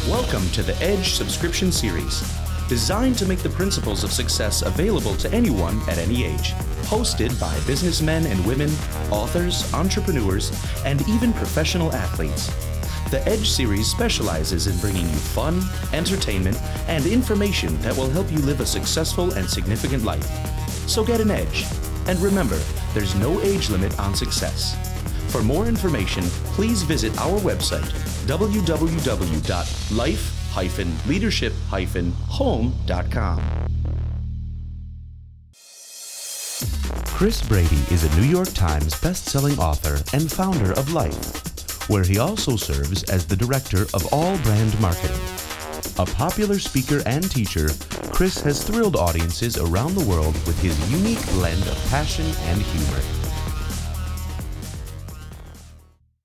Welcome to the Edge subscription series, designed to make the principles of success available to anyone at any age. Hosted by businessmen and women, authors, entrepreneurs, and even professional athletes. The Edge series specializes in bringing you fun, entertainment, and information that will help you live a successful and significant life. So get an edge. And remember, there's no age limit on success. For more information, please visit our website, www.life-leadership-home.com. Chris Brady is a New York Times best-selling author and founder of Life, where he also serves as the director of all brand marketing. A popular speaker and teacher, Chris has thrilled audiences around the world with his unique blend of passion and humor.